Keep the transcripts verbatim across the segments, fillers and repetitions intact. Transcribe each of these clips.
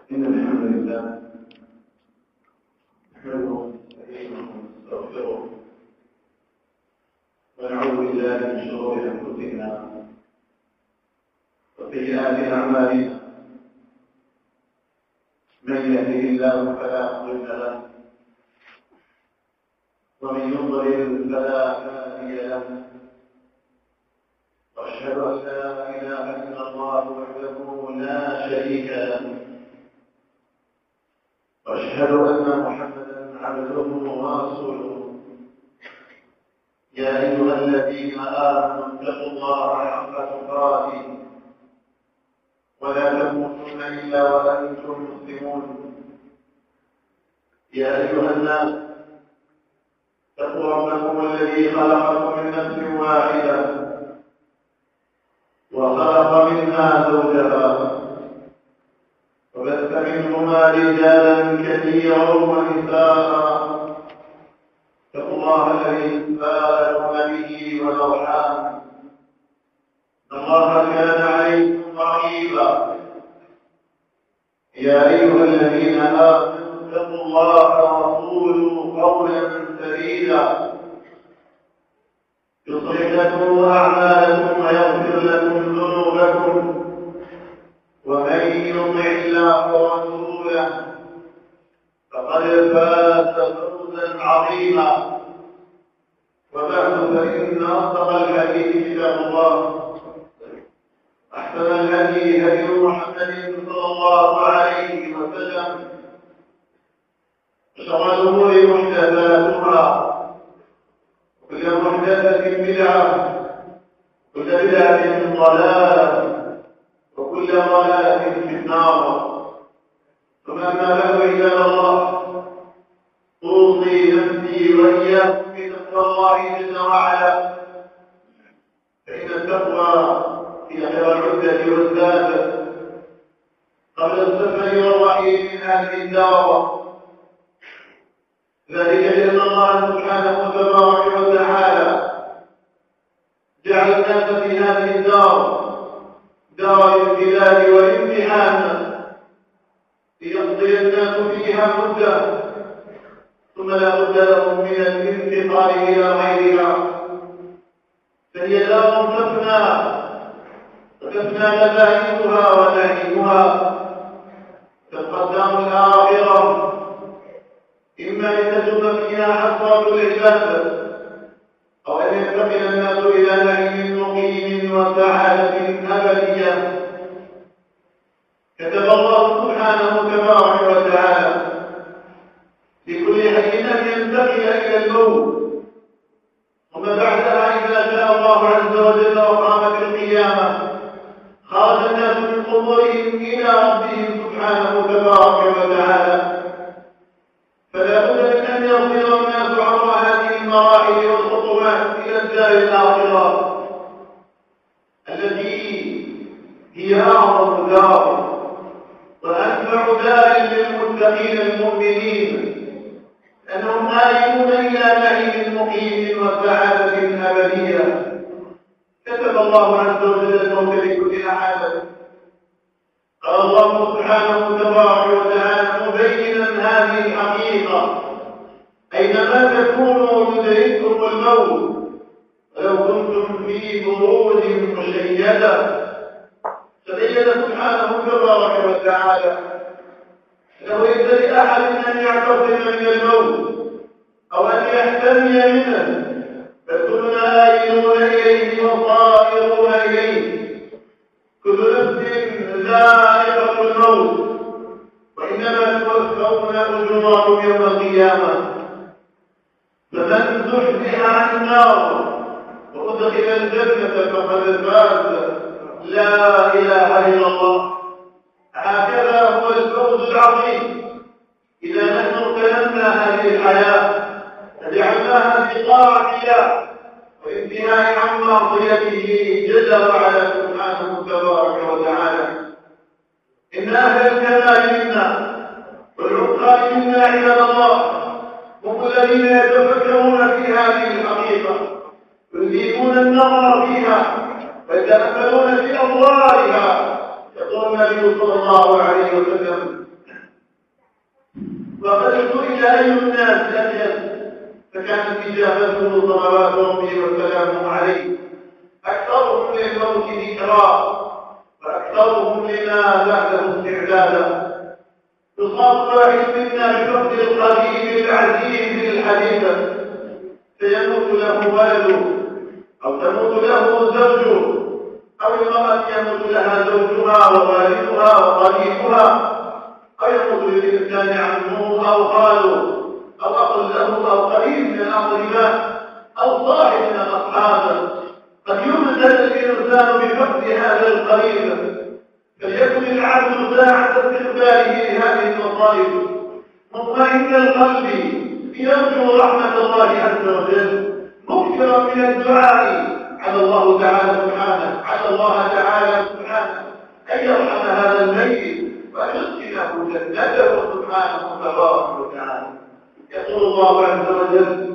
إن الحمد لله نحمده ونستعينه ونستغفره ونعوذ بالله من شرور أنفسنا وسيئات أعمالنا. من يهده الله فلا مضل له ومن يضلل فلا هادي له، وأشهد أن لا إله إلا الله وحده لا شريك له، وأشهد أن محمدا عبده ورسوله. يا أيها الذين آمنوا اتقوا الله حق تقاته ولا تموتن إلا وأنتم مسلمون. يا أيها الناس اتقوا ربكم الذي خلقكم من نفس واحدة وخلق منها زوجها وبث منهما رجالا كثيرا ونساء. اتقوا الله الذي تساءلون به والأرحام إن الله كان عليكم رقيبا. يا أيها الذين آمنوا اتقوا الله وقولوا قولا سديدا يصلح لكم أعمالكم ويغفر لكم ذنوبكم، ومن يطع الله ورسوله فقد فاز فوزا عظيما. وبعد، فإن أصدق الحديث كتاب الله، أحسن الهدي هدي محمد صلى الله عليه وسلم، وشر الأمور محدثاتها، وكل محدثة بدعة، وكل بدعة ضلالة، وكل ضلالة في النار. ثم أما بعد، عباد الله، أوصي نفسي وإياكم بتقوى الله جل وعلا، فإن التقوى هي خير العدة والزاد قبل السفر والرحيل من هذه الدار. ذلك لأن الله سبحانه تبارك وتعالى جعل الناس في هذه الدار دار الابتلاء والامتحان، ليقضي الناس فيها مدة ثم لا بد لهم من الانتقال إلى غيرها. فهي دار تفنى وتفنى لذائذها ونعيمها. تبقى الدار الآخرة إما لتجد فيها حسرة العباد، أو أن ينتقل الناس إلى نعيم مقيم وسعادة أبدية. كتب الله سبحانه تبارك وتعالى لكل حي أن ينتقل إلى الموت، ثم بعدها إذا شاء الله عز وجل وقامت القيامة خرج الناس من قبورهم إلى ربهم سبحانه تبارك وتعالى. فلا بد من أن يصير الناس عبر هذه المراحل والخطوات إلى الدار الآخرة التي هي أعظم دار وأنفع دار للمتقين المؤمنين، أنهم آيون إلى نعيم مقيم وسعادة أبدية. كتب الله عز وجل الموت لكل أحد. قال الله سبحانه تبارك وتعالى مبينا هذه الحقيقة: أينما تكونوا يدرككم الموت ولو كنتم في بروج مشيدة. فبين سبحانه تبارك وتعالى لو ليس لأحد أن يعتصم من الموت أو أن يحتمي منه، فكلنا آيلون إليه وصائرون إليه. كل نفس ذائقة الموت، وإنما توفون أجوركم يوم القيامة. فمن زحزح عن النار وأدخل الجنة فقد فاز. لا إله إلا الله. هكذا هو الفوز العظيم. إذا نحن اغتنمنا هذه الحياة فجعلناها بطاعة الله وانتهاء عن معصيته جل وعلا سبحانه تبارك وتعالى. إن أهل الكمال منا والعقال منا عباد الله هم الذين يتفكرون في هذه الحقيقة، يزيدون النظر فيها ويتأملون في أضرارها. يقول النبي صلى الله عليه وسلم: وقد سئل أي الناس أجل فكانت إجابته صلوات ربي وسلامه عليه أكثرهم للموت ذكرا وأكثرهم لما بعده استعدادا. يصاب الواحد منا بفقد القريب العزيز الحديث فيموت له ولده أو تموت له زوجه أو المرأة يموت لها زوجها ووالدها وقريبها أو يموت للإنسان عمه أو خاله أو أخ له أو قريب من الأقرباء أو صاحب من الأصحاب. قد يبتلى الإنسان بفقد هذا القريب فليكن العبد ساعة استقباله لهذه المصائب مطمئن القلب يرجو رحمة الله عز وجل مكثرا من الدعاء على الله تعالى سبحانه على الله تعالى سبحانه أن يرحم هذا الميت ويسكنه جنته سبحانه تبارك وتعالى. يقول الله عز وجل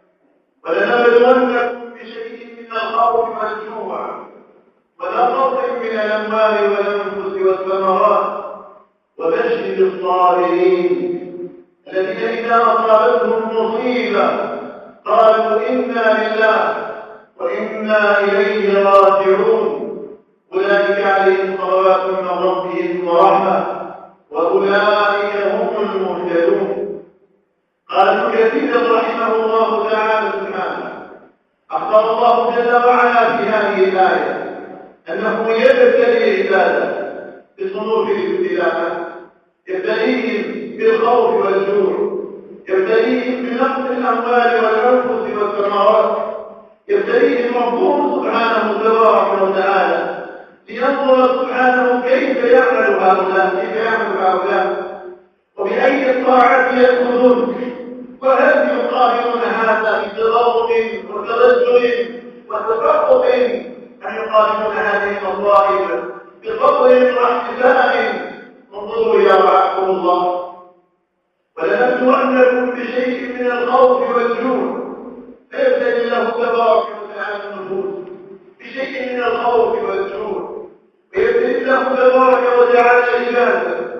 ولنبلونكم بشيء من الخوف والجوع ونقص من الأموال والأنفس والثمرات وبشر الصابرين الذين إذا أصابتهم مصيبة قالوا إنا لله وإنا إليه راجعون أولئك عليهم صلوات من ربهم ورحمة وأولئك هم المهتدون. قال ابن كثير رحمه الله تعالى سبحانه أخبر الله جل وعلا في هذه الآية أنه يبتلي عباده بصنوف الابتلاءات يبتليهم بالخوف والجوع يبتليهم بنقص الأموال والأنفس والثمرات يبتليهم ربهم سبحانه تبارك وتعالى لينظر سبحانه كيف يعمل هؤلاء كيف يعمل هؤلاء وبأي الطاعات يأخذون وهل يقابلون هذا بتضرع وتبجل وتفقد أن يقابلون هذه المصائب بصبر واحتساب. انظروا يا رعاكم الله ولنبلونكم بشيء من الخوف والجوع فيبتلي الله تبارك وتعالى النفوس بشيء من الخوف والجوع ويبتلي الله تبارك وتعالى عباده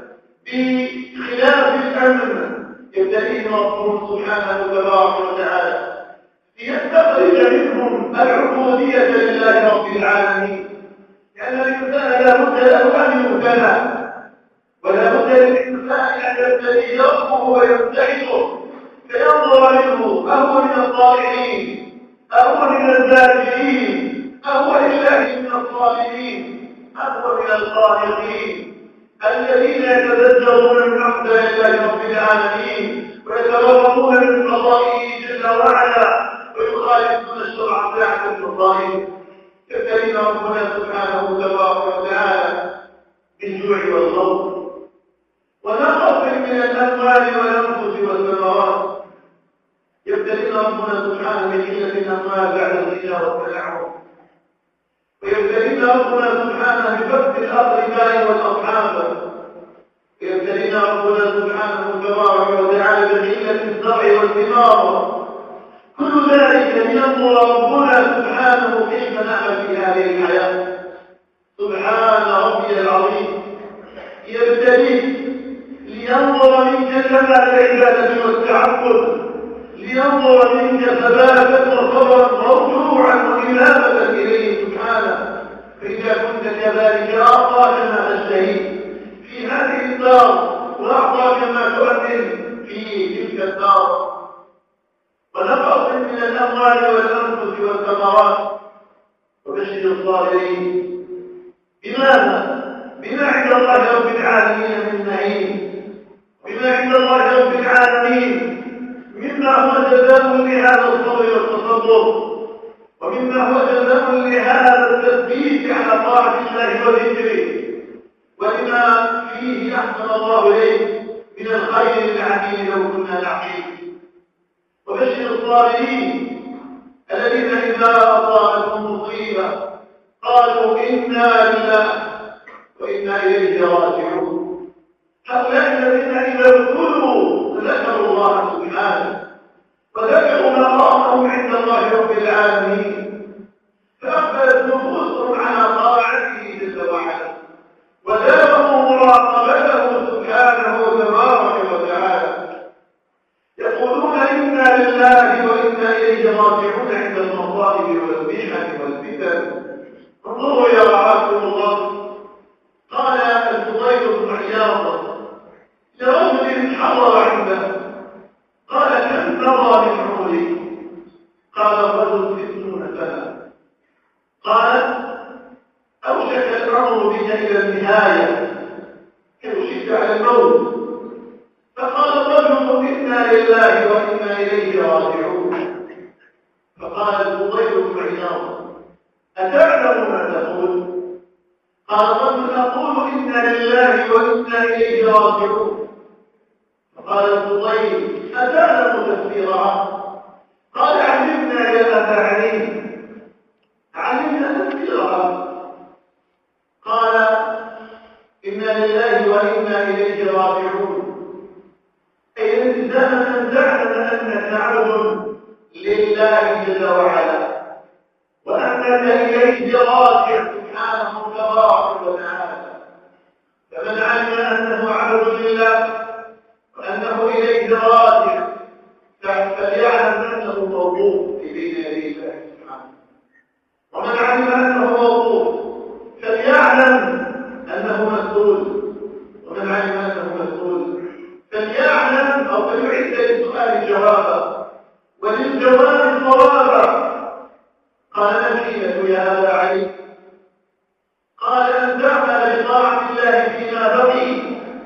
بخلاف الامن يبتليهم ربهم سبحانه تبارك وتعالى ليستخرج منهم العبوديه لله رب العالمين لان الانسان لا بد له ان يبتلى ولا بد للإنسان أن يبتلي ربه ويمتحنه فينظر منه أهو من الطائعين أهو من الذاكرين أهو لله من الصالحين أهو من القانطين الذين يتذكرون من أقدار الله رب العالمين ويتبرؤون من قضائه جل وعلا ويخالفون الشرع ساعة المصائب. يبتلينا ربنا سبحانه تبارك وتعالى بالجوع والخوف ونقص من الأموال والأنفس والثمرات. يبتلينا ربنا سبحانه بقلة الأموال بعد الغنى والتنعم ويبتلينا ربنا سبحانه بفقد الأقرباء والأصحاب ويبتلينا ربنا سبحانه تبارك وتعالى بقلة الزرع والثمار. كل ذلك لينظر ربنا سبحانه كيف نعمل في هذه الحياة. سبحان ربي العظيم يبتليك لينظر منك كمال العبادة والتعبد لينظر منك ثباتا وصبرا ورجوعا وإنابة إليه سبحانه. فإذا كنت كذلك أعطاك ما تشتهي في هذه الدار وأعطاك ما تؤمن في تلك الدار ونقص من الأموال والأنفس والثمرات وبشر الصابرين. بماذا؟ بما عند الله رب العالمين من نعيم بما عند الله رب العالمين مما هو جزاء لهذا الصبر والتصبر ومما هو جزاء لهذا التثبيت على طاعة الله وذكره ولما فيه أحسن الله إليه من الخير العظيم لو كنا نعقل. وبشر الصابرين الذين إذا أصابتهم مصيبة قالوا إنا لله وإنا إليه راجعون. هؤلاء الذين إذا ابتلوا ذكروا الله سبحانه وذكروا مقامهم عند الله رب العالمين فأقبلت نفوسهم على طاعته جل وعلا وداموا مراقبته سبحانه تبارك وتعالى الأرض لرجل حضر عنده قال كم ترى من عمري؟ قال الرجل ستون سنة. قال أوشك الأمر بك إلى النهاية يوشك على الموت. فقال الرجل إنا لله وإنا إليه راجعون. فقال الفضيل بن عياض أتعلم ما تقول؟ قال الرجل أقول إنا لله وإنا إليه راجعون. فقال الفضيل أتعلم تفسيرها؟ قال علمنا يا أبا علي علمنا تفسيرها. قال إنا لله وإنا إليه راجعون أي الإنسان أن تعلم أنك عبد لله جل وعلا وأنك إليه راجع سبحانه تبارك وتعالى. فمن علم أنه عبد لله وأنه إليه راجع فليعلم أنه موقوف في بين يدي الله سبحانه. ومن علم أنه موقوف فليعلم أنه مسؤول. ومن علم أنه مسؤول فليعلم أو فليعد للسؤال جوابا وللجواب صوابا. قال ما الحيلة يا أبا علي؟ قال أن تعمل بطاعة الله فيما بقي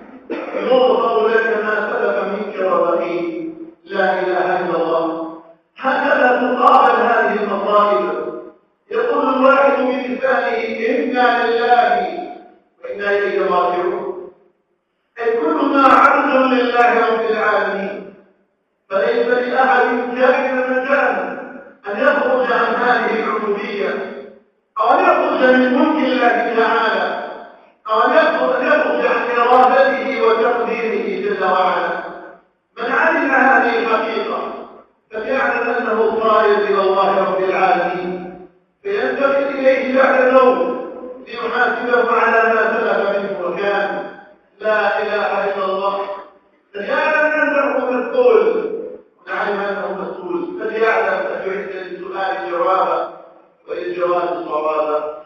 يغفر لك ما سلف منك وبقي. لا إله إلا الله. هكذا تقابل هذه المصائب. يقول الواحد بلسانه إنا لله وإنا إليه راجعون أي كلنا عبد لله رب العالمين. فليس لأحد كائن مكان أن يخرج عن هذه العبودية أو أن يخرج من ملك الله تعالى أو أن يخرج عن إرادته وتقديره جل وعلا. من علم هذه الحقيقة فليعلم أنه صائر إلى الله رب العالمين فينتقل إليه بعد الموت ليحاسبه على ما سلف منه وكان. لا إله إلا الله. فليعلم أنه مسؤول ونعلم أنه مسؤول فليعلم أن يعد للسؤال جوابا وللجواب صوابا.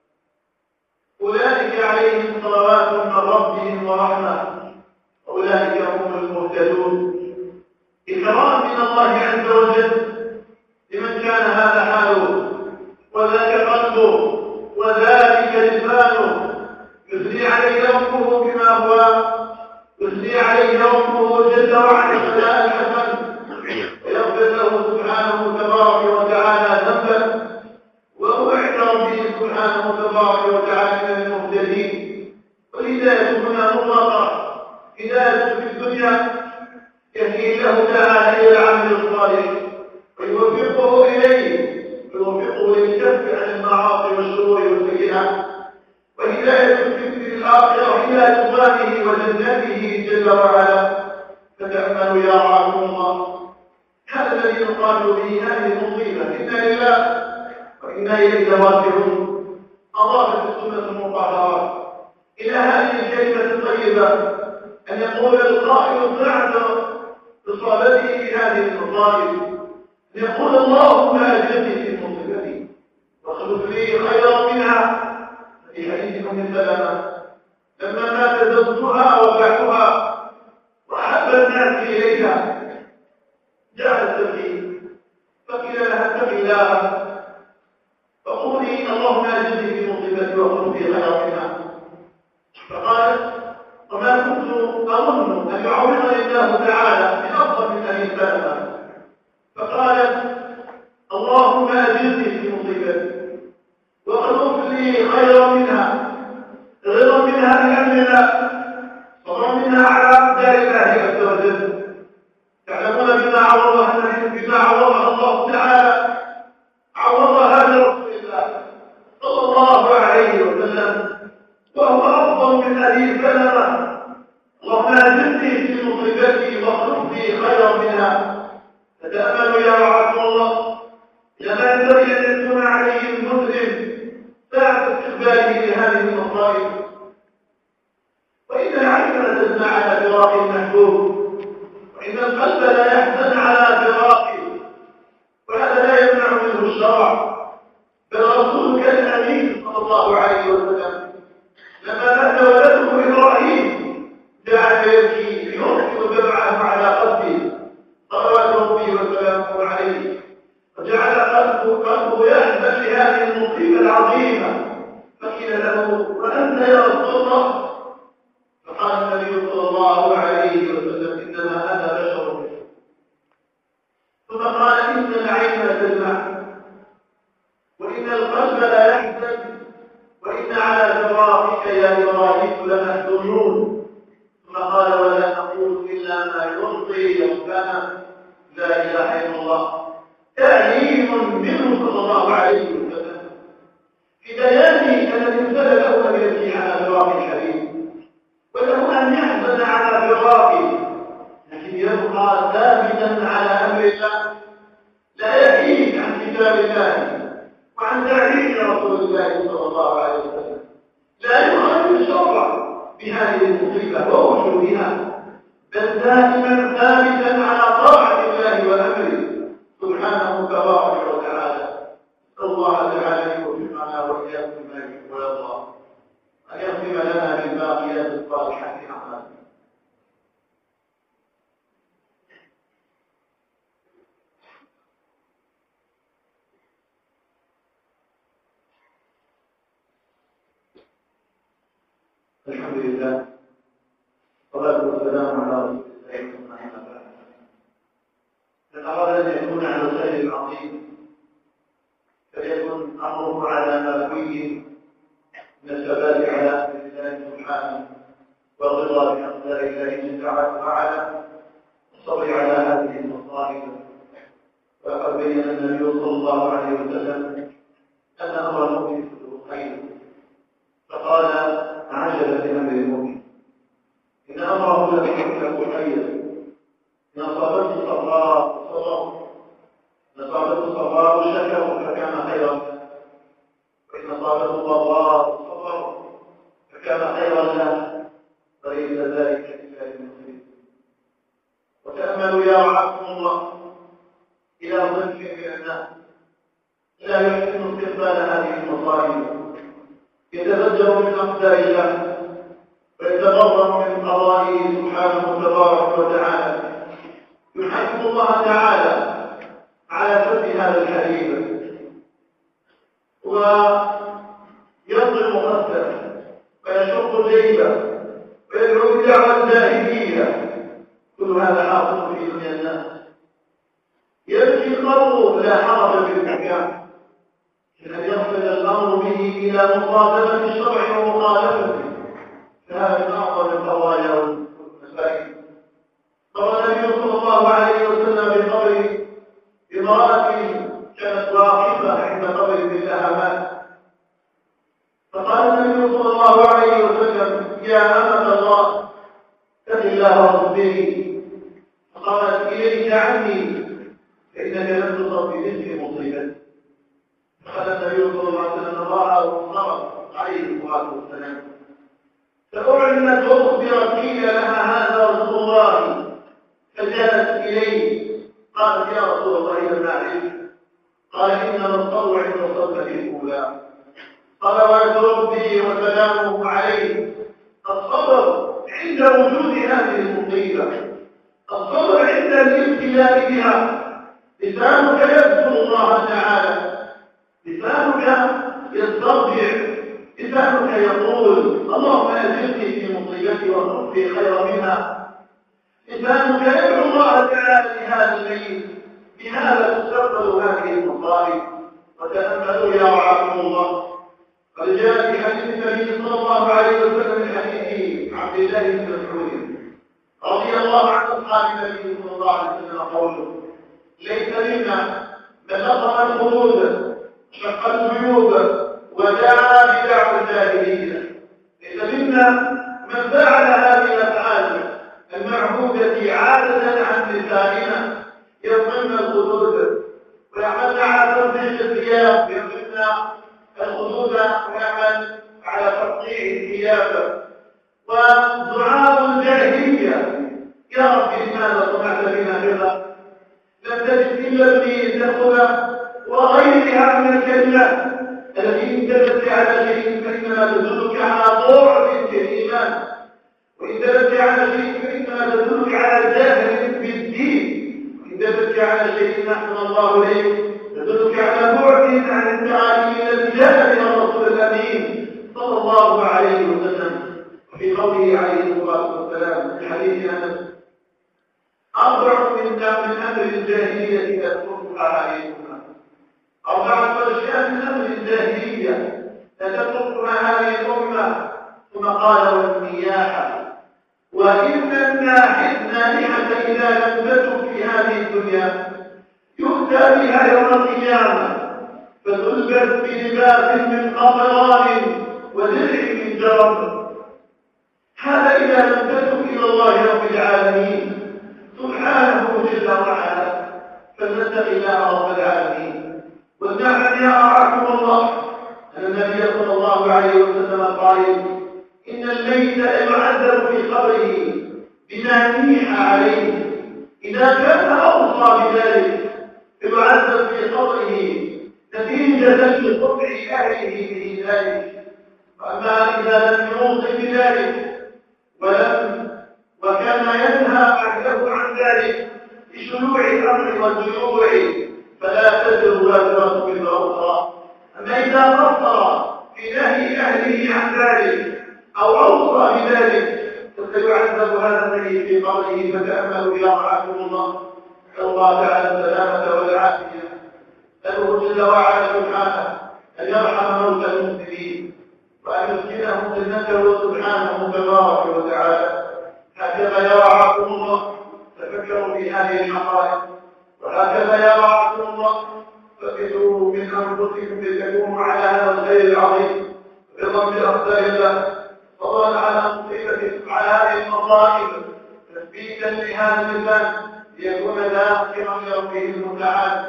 أولئك عليهم صلوات من ربهم ورحمة أولئك هم المهتدون. إكرام من الله عز وجل لمن كان هذا حاله وذاك قلبه وذلك لسانه يثني عليه ربه بما هو يثني عليه ربه جل وعلا ثناء الحسن ويغفر له سبحانه تبارك وتعالى ذنبا وهو عند ربه سبحانه تبارك وتعالى من المهتدين. والهداية هنا مطلقة هداية في الدنيا يهدي له تعالى إلى العمل الصالح ويوفقه إليه ويوفقه للكف عن المعاصي والشرور والسيئات. وهداية في الآخرة إلى رضوانه وجنته جل وعلا. فتأملوا يا رعاكم الله هذا الذي يقال به هذه المصيبة إنا لله وإنا إليه راجعون. أضافت السنة المطهرة إلى هذه الكلمة الطيبة أن يقول القائل بعد إصابته بهذه المصائب أن يقول اللهم أجرني في مصيبتي واخلف لي خيرا منها. في حديث أم سلمة لما مات زوجها وبعتها وأحب الناس إليها جاءت تبكي فقيل لها اتق الله فقولي اللهم أجرني في مصيبتي واخلف لي خيرا منها. فقالت وما كنت أظن أن يعوضني الله تعالى بأفضل من أبي سلمة. فقالت اللهم أجرني في مصيبتي واخلف لي خيرا منها غير منها بأمر الله صبر منها على أقدار الله عز وجل. تعلمون بما عوضها بما عوضها الله تعالى عوضها لرسول الله صلى الله عليه وسلم وهو أفضل من أبي سلمة. اللهم أجرني في مصيبتي واخلف لي خيرا منها. فتأملوا يا رعاكم الله لما ينبغي أن يكون عليه المسلم ساعة استقباله لهذه المصائب. وإن العين لا تزنى على فراق المحبوب وإن القلب لا يحزن على فراقه وهذا لا يمنع منه الشرع. بل رسولك الأمين صلى الله عليه وسلم لما مات ولده إبراهيم العيون، ثم قال ولا نقول إلا ما يرضي ربنا لا إله إلا الله. تعليم منه صلى الله عليه وسلم في بيان أن الإنسان له أن يبكي على فراق الحبيب وله أن يحزن على فراقه، لكن يبقى ثابتا على أمر الله، لا يحيد عن كتاب الله وعن تعليم رسول الله صلى الله عليه وسلم، لا يخالف الشرع بهذه المصيبة ووجودها، بل دائما ثابتا على طاعة الله وأمره سبحانه تبارك وتعالى. نسأل الله تعالى يوفقنا وإياكم بما يحب ويرضى، أن يختم لنا بالباقيات الصالحات أعمالنا. الحمد لله والصلاة والسلام على رسول الله ثم أما بعد. من أراد أن يكون على الخير العظيم فليكن أمره على ما فيه من الثبات على أمر الله سبحانه والرضا بأقدار الله تعالى وعلا والصبر على هذه المصائب. وقد بين النبي صلى الله عليه وسلم أن أمر المؤمن كله خير، فقال عجل بأمر المؤمن إن أمره لكله خير، إن أصابته صبراء صبر، إن أصابته صبراء شكر فكان خيرا له، وإن أصابته ضراء صبر فكان خيرا له، وليس ذلك إلا للمسلمين. وتأملوا يا رعاكم الله إلى ضنك من الناس لا يحسن استقبال هذه المصائب، يتفجر من أقدار الله ويتغرم من قضائه سبحانه تبارك وتعالى، يحاسب الله تعالى على سد هذا الحبيب ويضرب خده ويشق الليل ويدعو بدعوى الجاهليه، كل هذا حاصل في دنيا الناس. يبكي القلب لا حرج في الحكام، لأن يصل الأمر به إلى مصادمة الشرع ومخالفته، فهذا من أعظم القضايا والمسائل. قال النبي صلى الله عليه وسلم بقبر امرأة كانت واقفة عند قبر ابنها مات، فقال النبي صلى الله عليه وسلم يا أمة الله اتق الله واصبري، فقالت إليك عني فإنك لم تصب بمثل مصيبتي. فقال النبي صلى الله عليه وسلم الله وصرف عليه الصلاة والسلام، فأعلنت وأخبرت قيل لها هذا رسول الله، فجاءت إليه قالت يا رسول الله لم أعرف، قال إنما الصبر عند الصدمة الأولى. قال ويتربي وسلامه عليه الصبر عند وجود هذه المصيبة، الصبر عند الابتلاء بها. لسانك يذكر الله تعالى، لسانك يسترجع، لسانك يقول اللهم أجرني في مصيبتي واخلف لي خيرا منها. لسانك يدعو الله تعالى لهذا الليل، بهذا تستقبل هذه المصائب. وتأملوا يا رعاكم الله، قد جاء في حديث النبي صلى الله عليه وسلم من حديث عبد الله بن مسعود رضي الله عن أصحاب النبي صلى الله عليه وسلم قوله ليس منا من لطم الخدود شق الجيوب ودعا بدعوى الجاهلية، ليس منا من فعل هذه الأفعال المعهودة عادة عن لساننا، يضمن الخدود ويعمل على تنفيذ الثياب، يضمن الخدود ويعمل على تقطيع الثياب. ودعاء الجاهلية يا رب لماذا صنعت بنا كذا، لم تجد إلا ابني تأخذ، وغيرها من الكلمات التي إن دلت على شيء فإنما تدلك على ضعف في الإيمان، وإن دلت على شيء فإنما تدلك على جهل بالدين، وإن دلت على شيء أحسن الله إليك تدلك على بعد عن التعاليم التي جاءت من الرسول الأمين صلى الله عليه وسلم. وفي قوله عليه الصلاة والسلام في حديث أنس أربع من من أمر الجاهلية تذكرها عليكم، أربعة أشياء من أمر الجاهلية تذكرها هذه الأمة ثم قال والنياحة. وإن النائحة إذا لم تتب في هذه الدنيا يؤتى بها يوم القيامة فتلبس بلباس من قطران ودرع من جرب. هذا إذا لم تتب إلى الله رب العالمين سبحانه جل وعلا، فلنتق الله رب العالمين. ولنعلم يا أرحم الله أن النبي صلى الله عليه وسلم قال إن الميت يعذب في قبره بما نيح عليه. إذا كان أوصى بذلك يعذب في قبره نتيجة لقطع أهله به ذلك. وأما إذا لم يوصي بذلك ولم وكان ينهى أهله عن ذلك بشيوع الأمر والجيوع فلا تزر وازرة وزر أخرى. أما إذا قصر في نهي أهله عن ذلك أو أوصى بذلك فسيعذب هذا الميت في قبره. فتأملوا يا رحمكم الله، نسأل الله تعالى السلامة والعافية، نسأله جل وعلا سبحانه أن يرحم موتى المسلمين وأن يسكنهم جنته سبحانه تبارك وتعالى. هكذا يا رحمكم الله تفكروا في هذه الحقائق، وهكذا يا رحمكم الله فقدوا من أنفسكم لتكونوا على هذا الخير العظيم رضا بأقدار الله، فضلا على مصيبة على هذه المصائب تثبيتا لهذا اللسان ليكون ذاكرا لربه المتعال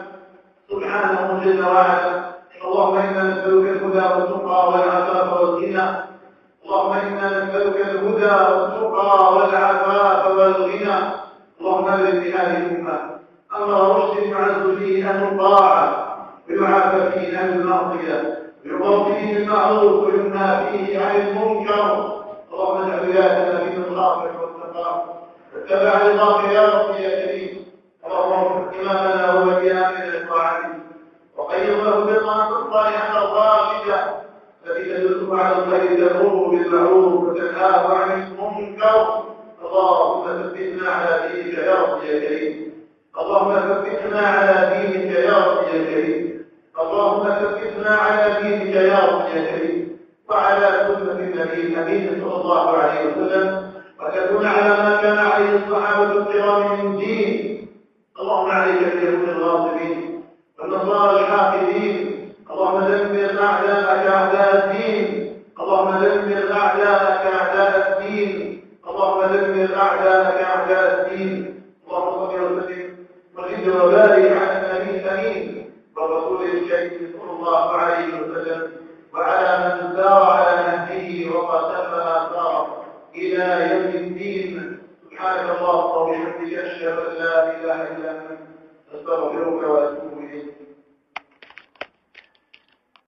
سبحانه جل وعلا. اللهم إنا نسألك الهدى والتقى والعفاف والغنى. اللهم إنا نسألك الهدى والتقى والعفاف والغنى. اللهم اجعل لهذه الأمة أمر رشد يعز فيه أهل الطاعة ويعافى فيه أهل المعصية ويقام فيه المعروف وينهى فيه عن المنكر. اللهم اجعل ولايتنا في من خافك واتقاك واتبع رضاك يا رب يا كريم. اللهم وفق إمامنا وولينا لطاعتك وقيم له بطاعة صالحة راشدة التي تدله على الخير تأمره بالمعروف وتنهاه عن المنكر. اللهم ثبتنا على دينك يا رب يا كريم. اللهم ثبتنا على دينك يا رب يا كريم. اللهم ثبتنا على دينك يا رب يا كريم وعلى سنة النبي الأمين صلى الله عليه وسلم، وتكون على ما كان عليه الصحابة الكرام من دين. اللهم عليك باليهود الغاصبين والنصارى الحاقدين. اللهم دمر أعداءك أعداء الدين. اللهم دمر أعداءك أعداء الدين. اللهم دمر أعداءك أعداء الدين. اللهم صل وسلم وزد وبارك على النبي الأمين والرسول الكريم صلى الله عليه وسلم